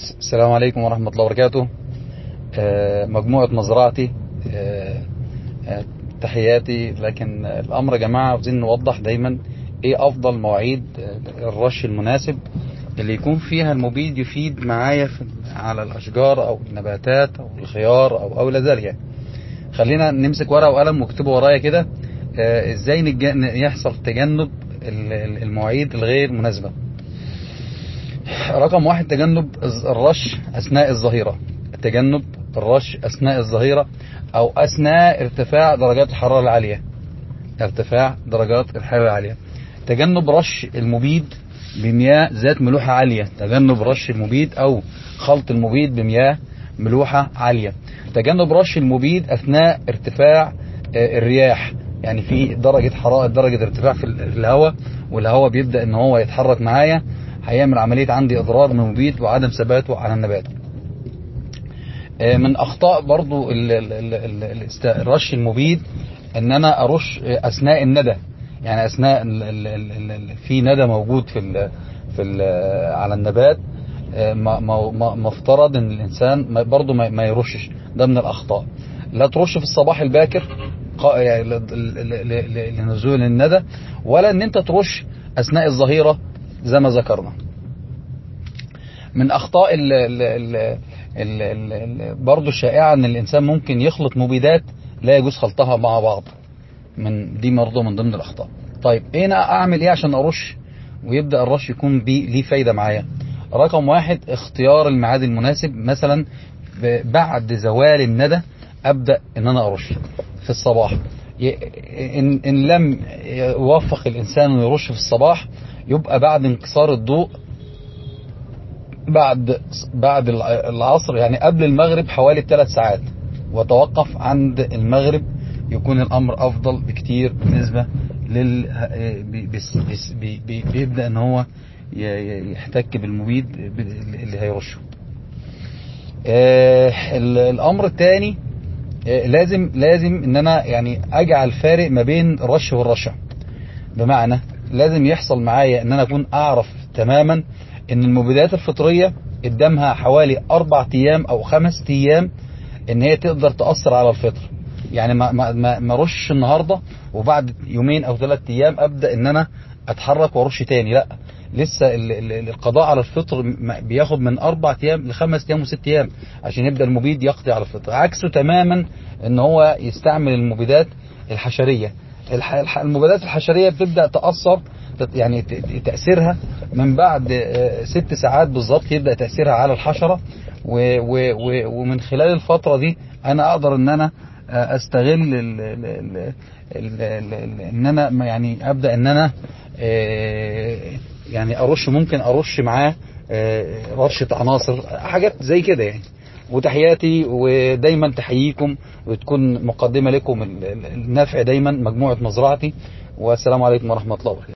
السلام عليكم ورحمة الله وبركاته. مجموعة مزرعتي. تحياتي. لكن الأمر يا جماعة عاوزين نوضح دايما ايه أفضل مواعيد الرش المناسب اللي يكون فيها المبيد يفيد معايا على الأشجار أو النباتات أو الخيار أو إلى ذلك يعني. خلينا نمسك ورقة وقلم واكتبوا ورايا كده ازاي يحصل تجنب المواعيد الغير مناسبة. رقم واحد: تجنب الرش أثناء الظهيرة. تجنب الرش أثناء الظهيرة أو أثناء ارتفاع درجات الحرارة العالية. ارتفاع درجات الحرارة العالية. تجنب رش المبيد بمياه ذات ملوحة عالية. تجنب رش المبيد أو خلط المبيد بمياه ملوحة عالية. تجنب رش المبيد أثناء ارتفاع الرياح، يعني في درجة حرارة، درجة ارتفاع في الهواء، والهواء بيبدأ ان هو يتحرك معايا، هيعمل عملية عندي اضرار من المبيد وعدم ثباته على النبات. من اخطاء برضو رش المبيد ان انا ارش اثناء الندى، يعني اثناء في ندى موجود على النبات. مفترض ان الانسان برضو ما يرشش. ده من الاخطاء. لا ترش في الصباح الباكر يعني لنزول الندى، ولا ان انت ترش اثناء الظهيرة زي ما ذكرنا. من اخطاء برضو الشائعة ان الانسان ممكن يخلط مبيدات لا يجوز خلطها مع بعض. دي برضو من ضمن الاخطاء. طيب انا اعمل ايه عشان ارش ويبدأ الرش يكون ليه فايدة معايا؟ رقم واحد: اختيار الميعاد المناسب. مثلا بعد زوال الندى ابدأ ان انا ارش في الصباح. ان لم يوفق الانسان ويرش في الصباح، يبقى بعد انكسار الضوء، بعد العصر، يعني قبل المغرب حوالي 3 ساعات، وتوقف عند المغرب، يكون الامر افضل بكتير بالنسبة بيبدأ ان هو يحتك بالمبيد اللي هيرشه. الامر الثاني: لازم ان انا يعني اجعل فارق ما بين الرش والرشة. بمعنى لازم يحصل معايا ان انا اكون اعرف تماما ان المبيدات الفطرية قدامها حوالي 4 ايام او 5 ايام ان هي تقدر تأثر على الفطر. يعني ما رش النهاردة وبعد يومين او 3 ايام ابدأ ان انا اتحرك وارش تاني. لا، لسه القضاء على الفطر بياخد من 4 ايام ل5 ايام و6 ايام عشان يبدأ المبيد يقضي على الفطر. عكسه تماما ان هو يستعمل المبيدات الحشرية. المبيدات الحشرية بتبدأ تأثر، يعني تأثيرها من بعد 6 ساعات بالظبط يبدأ تأثيرها على الحشرة. ومن خلال الفترة دي انا اقدر ان انا استغل ان انا يعني ابدأ ان انا يعني ممكن ارش معاه رشة عناصر، حاجات زي كده يعني. وتحياتي، ودايما تحييكم وتكون مقدمة لكم النفع دايما مجموعة مزرعتي. والسلام عليكم ورحمة الله وبركاته.